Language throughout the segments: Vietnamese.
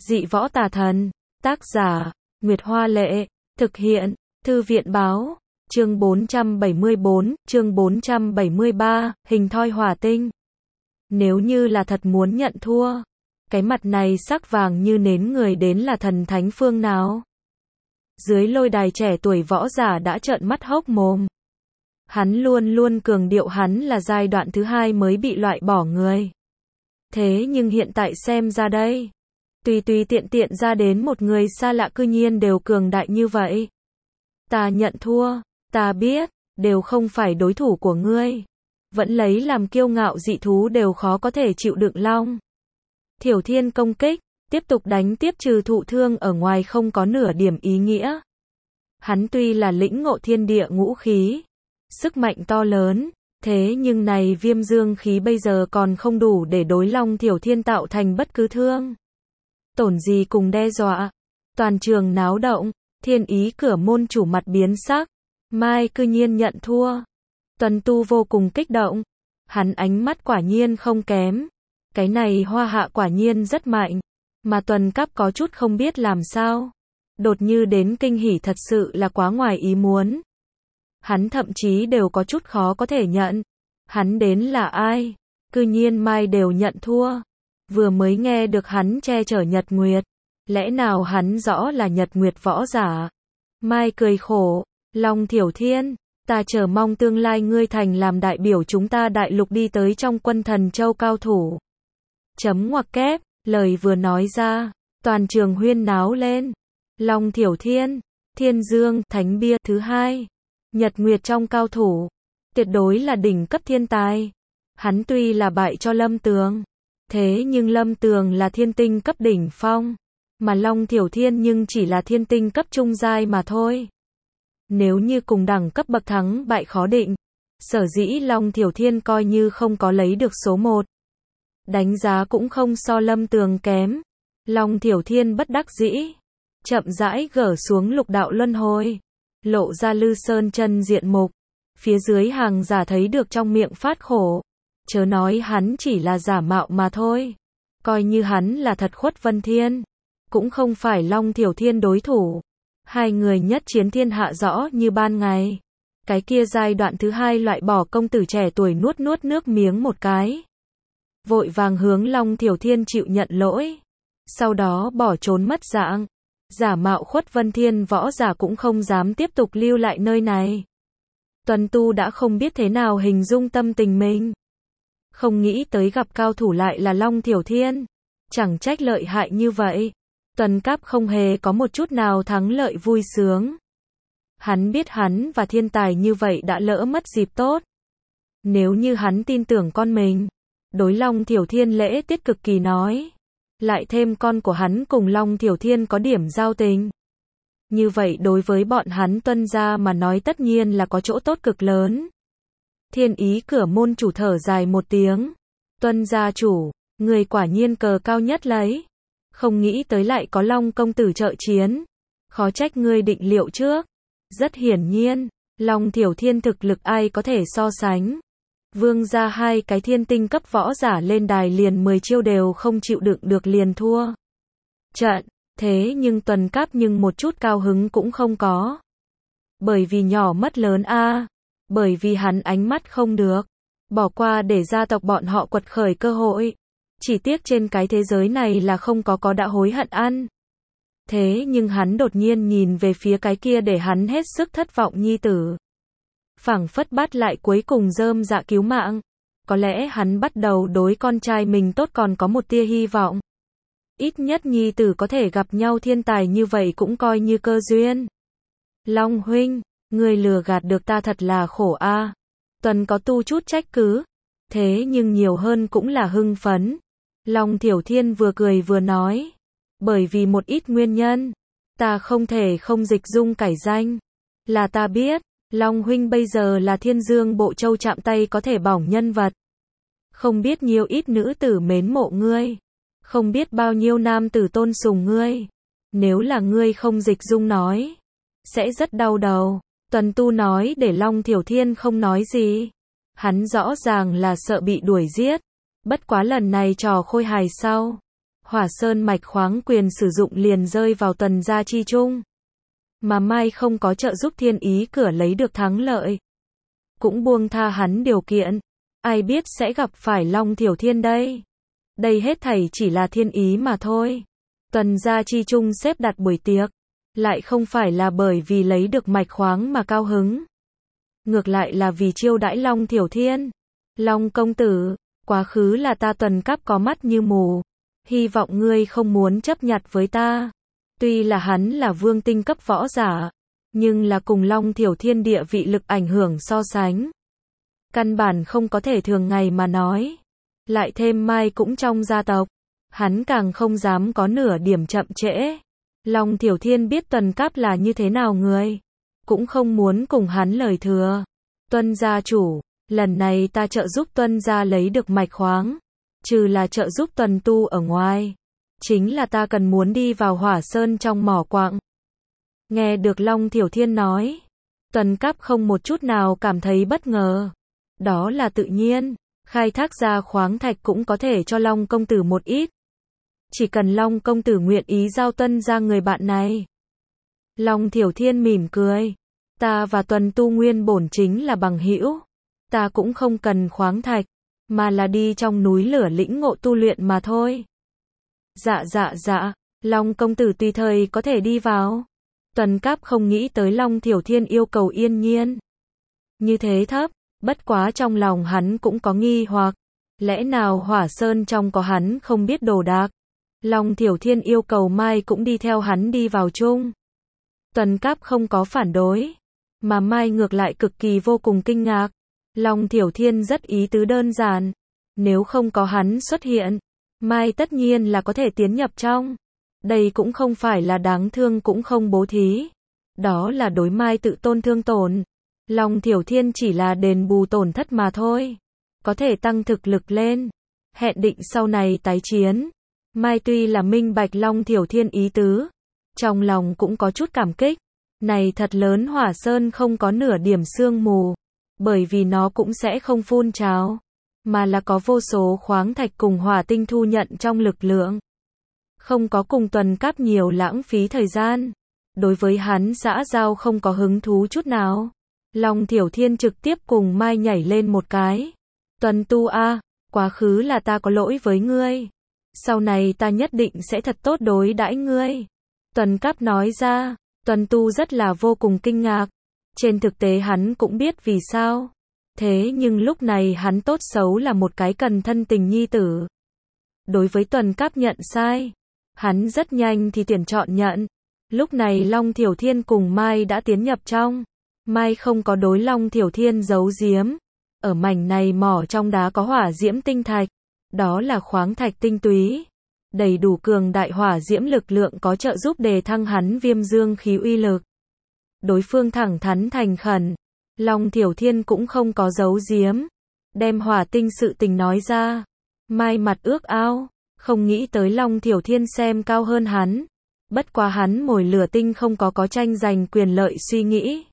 Dị võ tà thần. Tác giả, Nguyệt Hoa Lệ. Thực hiện, Thư viện Báo. Chương 474, chương 473, hình thoi hỏa tinh. Nếu như là thật muốn nhận thua, cái mặt này sắc vàng như nến người đến là thần thánh phương nào? Dưới lôi đài trẻ tuổi võ giả đã trợn mắt hốc mồm. Hắn luôn luôn cường điệu hắn là giai đoạn thứ 2 mới bị loại bỏ người. Thế nhưng hiện tại xem ra đây, tùy tiện tiện ra đến một người xa lạ cư nhiên đều cường đại như vậy. Ta nhận thua, ta biết, đều không phải đối thủ của ngươi. Vẫn lấy làm kiêu ngạo dị thú đều khó có thể chịu đựng long. Thiểu Thiên công kích, tiếp tục đánh tiếp trừ thụ thương ở ngoài không có nửa điểm ý nghĩa. Hắn tuy là lĩnh ngộ thiên địa ngũ khí, sức mạnh to lớn, thế nhưng này viêm dương khí bây giờ còn không đủ để đối Long Thiểu Thiên tạo thành bất cứ thương tổn gì cùng đe dọa. Toàn trường náo động, Thiên Ý cửa môn chủ mặt biến sắc, Mai cư nhiên nhận thua. Tuần Tu vô cùng kích động, hắn ánh mắt quả nhiên không kém, cái này Hoa Hạ quả nhiên rất mạnh, mà Tuần Cáp có chút không biết làm sao. Đột như đến kinh hỉ thật sự là quá ngoài ý muốn. Hắn thậm chí đều có chút khó có thể nhận. Hắn đến là ai? Cư nhiên Mai đều nhận thua. Vừa mới nghe được hắn che chở Nhật Nguyệt. Lẽ nào hắn rõ là Nhật Nguyệt võ giả? Mai cười khổ. Long Thiểu Thiên, ta chờ mong tương lai ngươi thành làm đại biểu chúng ta đại lục đi tới trong quân thần châu cao thủ. Chấm ngoặc kép, lời vừa nói ra, toàn trường huyên náo lên. Long Thiểu Thiên, Thiên Dương, Thánh Bia thứ 2. Nhật Nguyệt trong cao thủ, tuyệt đối là đỉnh cấp thiên tài. Hắn tuy là bại cho Lâm Tường, thế nhưng Lâm Tường là thiên tinh cấp đỉnh phong, mà Long Thiểu Thiên nhưng chỉ là thiên tinh cấp trung giai mà thôi. Nếu như cùng đẳng cấp bậc thắng bại khó định, sở dĩ Long Thiểu Thiên coi như không có lấy được số 1. Đánh giá cũng không so Lâm Tường kém. Long Thiểu Thiên bất đắc dĩ, chậm rãi gỡ xuống lục đạo luân hồi, lộ ra Lư Sơn chân diện mục. Phía dưới hàng giả thấy được trong miệng phát khổ. Chớ nói hắn chỉ là giả mạo mà thôi. Coi như hắn là thật Khuất Vân Thiên, cũng không phải Long Thiểu Thiên đối thủ. Hai người nhất chiến thiên hạ rõ như ban ngày. Cái kia giai đoạn thứ 2 loại bỏ công tử trẻ tuổi nuốt nước miếng một cái. Vội vàng hướng Long Thiểu Thiên chịu nhận lỗi. Sau đó bỏ trốn mất dạng. Giả mạo Khuất Vân Thiên võ giả cũng không dám tiếp tục lưu lại nơi này. Tuần Tu đã không biết thế nào hình dung tâm tình mình. Không nghĩ tới gặp cao thủ lại là Long Thiểu Thiên. Chẳng trách lợi hại như vậy. Tuần Cáp không hề có một chút nào thắng lợi vui sướng. Hắn biết hắn và thiên tài như vậy đã lỡ mất dịp tốt. Nếu như hắn tin tưởng con mình, đối Long Thiểu Thiên lễ tiết cực kỳ nói. Lại thêm con của hắn cùng Long Thiểu Thiên có điểm giao tình. Như vậy đối với bọn hắn Tuân gia mà nói tất nhiên là có chỗ tốt cực lớn. Thiên Ý cửa môn chủ thở dài một tiếng. Tuân gia chủ, người quả nhiên cờ cao nhất lấy. Không nghĩ tới lại có Long công tử trợ chiến. Khó trách ngươi định liệu trước. Rất hiển nhiên, Long Thiểu Thiên thực lực ai có thể so sánh. Vương gia 2 cái thiên tinh cấp võ giả lên đài liền 10 chiêu đều không chịu đựng được liền thua trận. Thế nhưng Tuần Cáp nhưng một chút cao hứng cũng không có. Bởi vì nhỏ mất lớn a. Bởi vì hắn ánh mắt không được. Bỏ qua để gia tộc bọn họ quật khởi cơ hội. Chỉ tiếc trên cái thế giới này là không có đã hối hận ăn. Thế nhưng hắn đột nhiên nhìn về phía cái kia để hắn hết sức thất vọng nhi tử. Phảng phất bắt lại cuối cùng rơm dạ cứu mạng. Có lẽ hắn bắt đầu đối con trai mình tốt còn có một tia hy vọng. Ít nhất nhi tử có thể gặp nhau thiên tài như vậy cũng coi như cơ duyên. Long huynh, người lừa gạt được ta thật là khổ a. Tuần có tu chút trách cứ. Thế nhưng nhiều hơn cũng là hưng phấn. Long Thiểu Thiên vừa cười vừa nói. Bởi vì một ít nguyên nhân, ta không thể không dịch dung cải danh. Là ta biết, Long huynh bây giờ là Thiên Dương Bộ Châu chạm tay có thể bỏng nhân vật. Không biết nhiều ít nữ tử mến mộ ngươi. Không biết bao nhiêu nam tử tôn sùng ngươi. Nếu là ngươi không dịch dung nói, sẽ rất đau đầu. Tuần Tu nói để Long Thiểu Thiên không nói gì. Hắn rõ ràng là sợ bị đuổi giết. Bất quá lần này trò khôi hài sau. Hỏa Sơn mạch khoáng quyền sử dụng liền rơi vào Tuần gia chi trung. Mà Mai không có trợ giúp Thiên Ý cửa lấy được thắng lợi. Cũng buông tha hắn điều kiện. Ai biết sẽ gặp phải Long Thiểu Thiên đây. Đây hết thảy chỉ là thiên ý mà thôi. Tuần gia chi trung xếp đặt buổi tiệc. Lại không phải là bởi vì lấy được mạch khoáng mà cao hứng. Ngược lại là vì chiêu đãi Long Thiểu Thiên. Long công tử, quá khứ là ta Tuần Cáp có mắt như mù. Hy vọng ngươi không muốn chấp nhặt với ta. Tuy là hắn là vương tinh cấp võ giả, nhưng là cùng Long Thiểu Thiên địa vị lực ảnh hưởng so sánh. Căn bản không có thể thường ngày mà nói. Lại thêm Mai cũng trong gia tộc. Hắn càng không dám có nửa điểm chậm trễ. Long Thiểu Thiên biết Tuần Cáp là như thế nào người. Cũng không muốn cùng hắn lời thừa. Tuân gia chủ, lần này ta trợ giúp Tuân gia lấy được mạch khoáng. Trừ là trợ giúp Tuần tu ở ngoài. Chính là ta cần muốn đi vào Hỏa Sơn trong mỏ quặng. Nghe được Long Thiểu Thiên nói. Tuần Cáp không một chút nào cảm thấy bất ngờ. Đó là tự nhiên. Khai thác ra khoáng thạch cũng có thể cho Long công tử một ít. Chỉ cần Long công tử nguyện ý giao Tuân ra người bạn này. Long Thiểu Thiên mỉm cười. Ta và Tuần tu nguyên bổn chính là bằng hữu. Ta cũng không cần khoáng thạch. Mà là đi trong núi lửa lĩnh ngộ tu luyện mà thôi. Dạ. Long công tử tùy thời có thể đi vào. Tuần Cáp không nghĩ tới Long Thiểu Thiên yêu cầu yên nhiên. Như thế thấp. Bất quá trong lòng hắn cũng có nghi hoặc. Lẽ nào Hỏa Sơn trong có hắn không biết đồ đạc. Long Thiểu Thiên yêu cầu Mai cũng đi theo hắn đi vào chung. Tuần Cáp không có phản đối. Mà Mai ngược lại cực kỳ vô cùng kinh ngạc. Long Thiểu Thiên rất ý tứ đơn giản. Nếu không có hắn xuất hiện, Mai tất nhiên là có thể tiến nhập trong. Đây cũng không phải là đáng thương cũng không bố thí. Đó là đối Mai tự tôn thương tổn. Long Thiểu Thiên chỉ là đền bù tổn thất mà thôi. Có thể tăng thực lực lên. Hẹn định sau này tái chiến. Mai tuy là minh bạch Long Thiểu Thiên ý tứ. Trong lòng cũng có chút cảm kích. Này thật lớn Hỏa Sơn không có nửa điểm sương mù. Bởi vì nó cũng sẽ không phun trào. Mà là có vô số khoáng thạch cùng hỏa tinh thu nhận trong lực lượng. Không có cùng Tuần Cáp nhiều lãng phí thời gian. Đối với hắn xã giao không có hứng thú chút nào. Long Thiểu Thiên trực tiếp cùng Mai nhảy lên một cái. Tuần tu a, quá khứ là ta có lỗi với ngươi. Sau này ta nhất định sẽ thật tốt đối đãi ngươi. Tuần Cáp nói ra. Tuần tu rất là vô cùng kinh ngạc. Trên thực tế hắn cũng biết vì sao. Thế nhưng lúc này hắn tốt xấu là một cái cần thân tình nhi tử. Đối với Tuần Cáp nhận sai. Hắn rất nhanh thì tuyển chọn nhận. Lúc này Long Thiểu Thiên cùng Mai đã tiến nhập trong. Mai không có đối Long Thiểu Thiên giấu giếm. Ở mảnh này mỏ trong đá có hỏa diễm tinh thạch. Đó là khoáng thạch tinh túy. Đầy đủ cường đại hỏa diễm lực lượng có trợ giúp đề thăng hắn viêm dương khí uy lực. Đối phương thẳng thắn thành khẩn. Long Thiểu Thiên cũng không có giấu giếm. Đem hỏa tinh sự tình nói ra. Mai mặt ước ao. Không nghĩ tới Long Thiểu Thiên xem cao hơn hắn. Bất quá hắn mồi lửa tinh không có tranh giành quyền lợi suy nghĩ.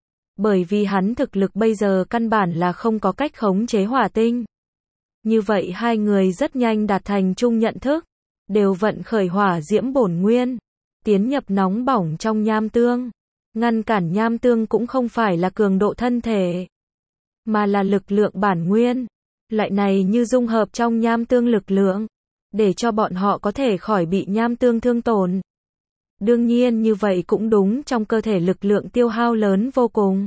Bởi vì hắn thực lực bây giờ căn bản là không có cách khống chế hỏa tinh. Như vậy hai người rất nhanh đạt thành chung nhận thức. Đều vận khởi hỏa diễm bổn nguyên. Tiến nhập nóng bỏng trong nham tương. Ngăn cản nham tương cũng không phải là cường độ thân thể. Mà là lực lượng bản nguyên. Loại này như dung hợp trong nham tương lực lượng. Để cho bọn họ có thể khỏi bị nham tương thương tổn. Đương nhiên như vậy cũng đúng trong cơ thể lực lượng tiêu hao lớn vô cùng.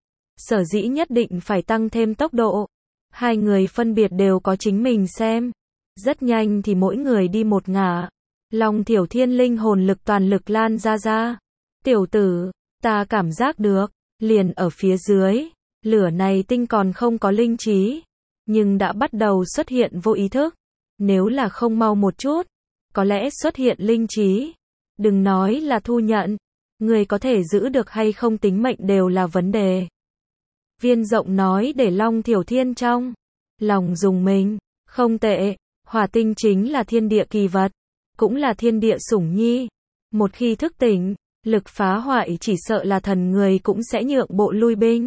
Sở dĩ nhất định phải tăng thêm tốc độ. Hai người phân biệt đều có chính mình xem. Rất nhanh thì mỗi người đi một ngả. Long Thiểu Thiên linh hồn lực toàn lực lan ra. Tiểu tử, ta cảm giác được, liền ở phía dưới. Lửa này tinh còn không có linh trí. Nhưng đã bắt đầu xuất hiện vô ý thức. Nếu là không mau một chút, có lẽ xuất hiện linh trí. Đừng nói là thu nhận. Người có thể giữ được hay không tính mệnh đều là vấn đề. Viên Rộng nói để Long Thiểu Thiên trong lòng dùng mình. Không tệ, hỏa tinh chính là thiên địa kỳ vật. Cũng là thiên địa sủng nhi. Một khi thức tỉnh, lực phá hoại chỉ sợ là thần người cũng sẽ nhượng bộ lui binh.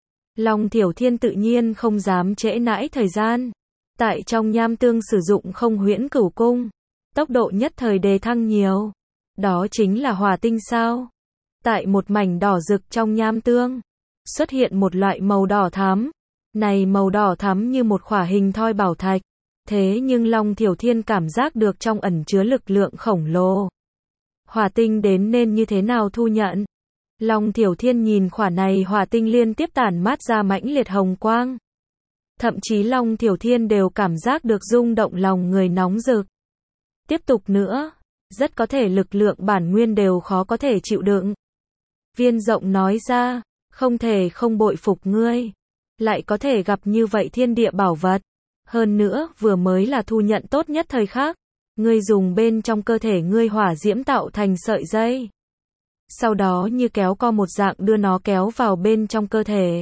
Long Thiểu Thiên tự nhiên không dám trễ nãi thời gian. Tại trong nham tương sử dụng không huyễn cửu cung. tốc độ nhất thời đề thăng nhiều. Đó chính là hỏa tinh sao? Tại một mảnh đỏ rực trong nham tương, xuất hiện một loại màu đỏ thắm. Này màu đỏ thắm như một khỏa hình thoi bảo thạch. Thế nhưng Long Thiểu Thiên cảm giác được trong ẩn chứa lực lượng khổng lồ. Hỏa tinh đến nên như thế nào thu nhận? Long Thiểu Thiên nhìn khỏa này hỏa tinh liên tiếp tản mát ra mãnh liệt hồng quang. Thậm chí Long Thiểu Thiên đều cảm giác được rung động lòng người nóng rực. Tiếp tục nữa, rất có thể lực lượng bản nguyên đều khó có thể chịu đựng. Viên Rộng nói ra, không thể không bội phục ngươi. Lại có thể gặp như vậy thiên địa bảo vật. Hơn nữa, vừa mới là thu nhận tốt nhất thời khắc. Ngươi dùng bên trong cơ thể ngươi hỏa diễm tạo thành sợi dây. Sau đó như kéo co một dạng đưa nó kéo vào bên trong cơ thể.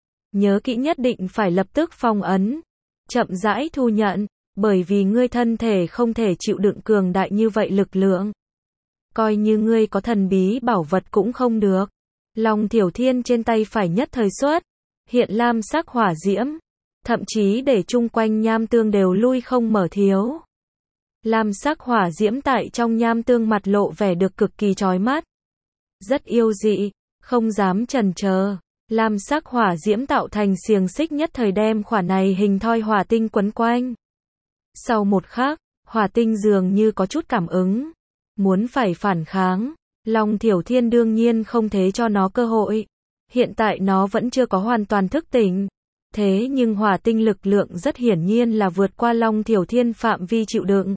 Nhớ kỹ nhất định phải lập tức phong ấn. Chậm rãi thu nhận, bởi vì ngươi thân thể không thể chịu đựng cường đại như vậy lực lượng. Coi như ngươi có thần bí bảo vật cũng không được. Long Thiểu Thiên trên tay phải nhất thời xuất hiện lam sắc hỏa diễm, thậm chí để chung quanh nham tương đều lui không mở thiếu. Lam sắc hỏa diễm tại trong nham tương mặt lộ vẻ được cực kỳ chói mắt. Rất yêu dị, không dám chần chờ. Lam sắc hỏa diễm tạo thành xiềng xích nhất thời đem khỏa này hình thoi hỏa tinh quấn quanh. Sau một khắc, hỏa tinh dường như có chút cảm ứng. Muốn phải phản kháng, Long Thiểu Thiên đương nhiên không thế cho nó cơ hội. Hiện tại nó vẫn chưa có hoàn toàn thức tỉnh. Thế nhưng hỏa tinh lực lượng rất hiển nhiên là vượt qua Long Thiểu Thiên phạm vi chịu đựng.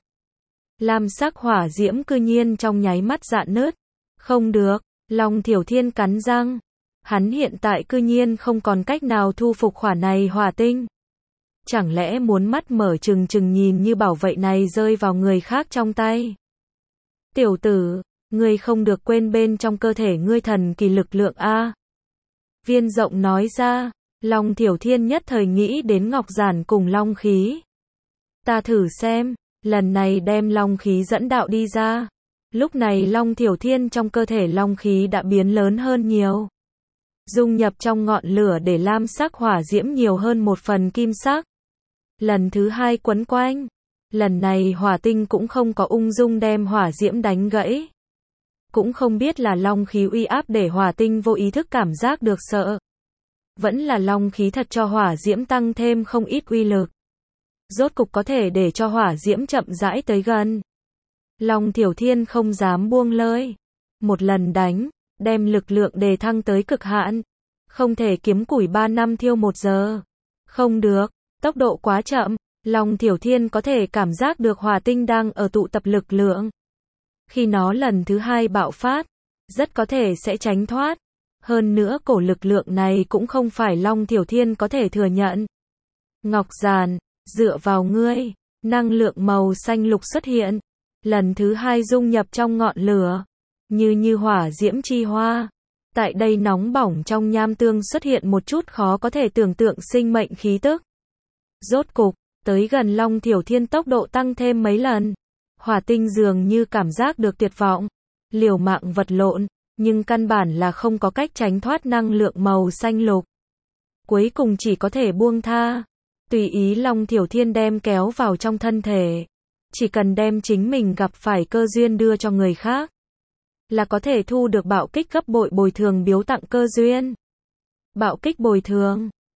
Lam sắc hỏa diễm cư nhiên trong nháy mắt rạn nứt. Không được, Long Thiểu Thiên cắn răng. Hắn hiện tại cư nhiên không còn cách nào thu phục khỏa này hỏa tinh. Chẳng lẽ muốn mắt mở trừng trừng nhìn như bảo vệ này rơi vào người khác trong tay? Tiểu tử, ngươi không được quên bên trong cơ thể ngươi thần kỳ lực lượng a. Viên Rộng nói ra, Long Thiểu Thiên nhất thời nghĩ đến ngọc giản cùng long khí. Ta thử xem, lần này đem long khí dẫn đạo đi ra. Lúc này Long Thiểu Thiên trong cơ thể long khí đã biến lớn hơn nhiều. Dung nhập trong ngọn lửa để lam sắc hỏa diễm nhiều hơn một phần kim sắc. Lần thứ hai quấn quanh. Lần này hỏa tinh cũng không có ung dung đem hỏa diễm đánh gãy. Cũng không biết là long khí uy áp để hỏa tinh vô ý thức cảm giác được sợ. Vẫn là long khí thật cho hỏa diễm tăng thêm không ít uy lực. Rốt cục có thể để cho hỏa diễm chậm rãi tới gần. Long Thiểu Thiên không dám buông lơi. Một lần đánh, đem lực lượng đề thăng tới cực hạn. Không thể kiếm củi 3 năm thiêu 1 giờ. Không được, tốc độ quá chậm. Long Thiểu Thiên có thể cảm giác được hỏa tinh đang ở tụ tập lực lượng. Khi nó lần thứ hai bạo phát, rất có thể sẽ tránh thoát. Hơn nữa cổ lực lượng này cũng không phải Long Thiểu Thiên có thể thừa nhận. Ngọc giản, dựa vào ngươi, năng lượng màu xanh lục xuất hiện. Lần thứ hai dung nhập trong ngọn lửa. Như hỏa diễm chi hoa. Tại đây nóng bỏng trong nham tương xuất hiện một chút khó có thể tưởng tượng sinh mệnh khí tức. Rốt cục, tới gần Long Thiểu Thiên tốc độ tăng thêm mấy lần. Hỏa tinh dường như cảm giác được tuyệt vọng. Liều mạng vật lộn, nhưng căn bản là không có cách tránh thoát năng lượng màu xanh lục. Cuối cùng chỉ có thể buông tha. Tùy ý Long Thiểu Thiên đem kéo vào trong thân thể. Chỉ cần đem chính mình gặp phải cơ duyên đưa cho người khác. Là có thể thu được bạo kích gấp bội bồi thường biếu tặng cơ duyên. Bạo kích bồi thường.